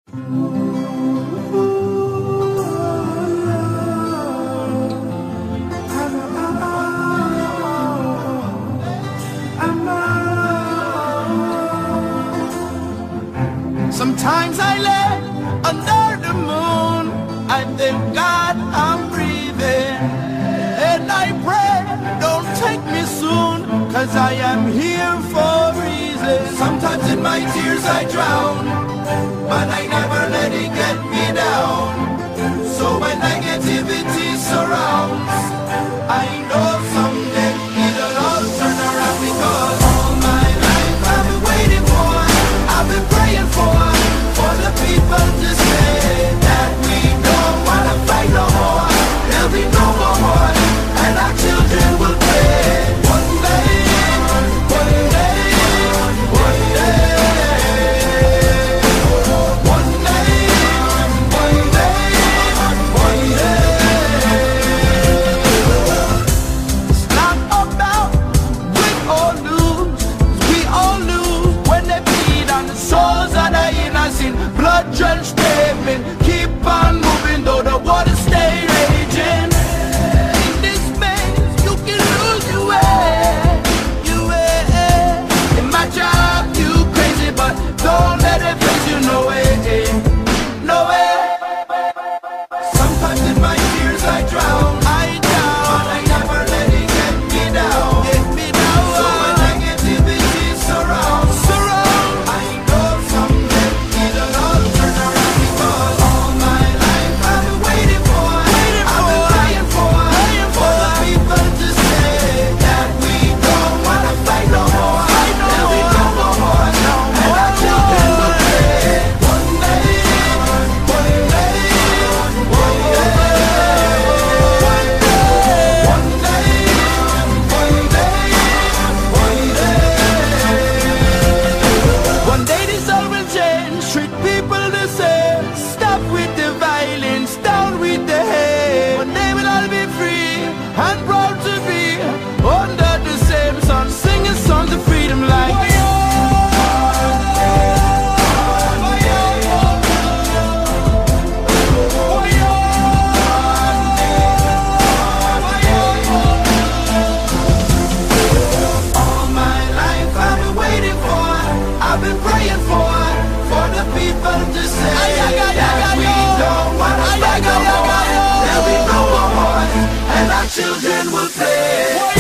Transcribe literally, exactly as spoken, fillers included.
Sometimes I lay under the moon, I thank God I'm breathing, and I pray, don't take me soon, cause I am here for a reason. Sometimes in my tears I drown, but I never let it get me down. So when negativity surrounds, I know someday it'll all turn around, because all my life I've been waiting for, I've been praying for, for the people to say that we don't wanna fight no more. There'll be no more war, and our children will play. One day, one day, one day, one day, one day, one day. It's not about win or lose, we all lose when they bleed on the souls of the innocent. Blood-drenched pavement, keep on moving though the water stay raging. In this maze, you can lose your way, your way. In my job, you crazy, but don't let it face you, no way, no way. Sometimes in my tears I drown, I drown, but I never let it get me down, get me down. So when negativity surrounds, surround, I know someday it'll all turn around, because all my life I've been waiting for, waiting I've been praying for, praying for the people to say that we don't wanna fight no more. There'll be no more war, and our children will play. One day, one day, one day, one day, one day, one day. One day this all will change, treat people the same. Stop with the violence, down with the hate. One day we'll all be free and proud to be under the same sun, singing songs of freedom like all my life I've been waiting for, I've been praying for, for the people to say that we don't wanna fight no more. There'll be no more wars, and our children will play.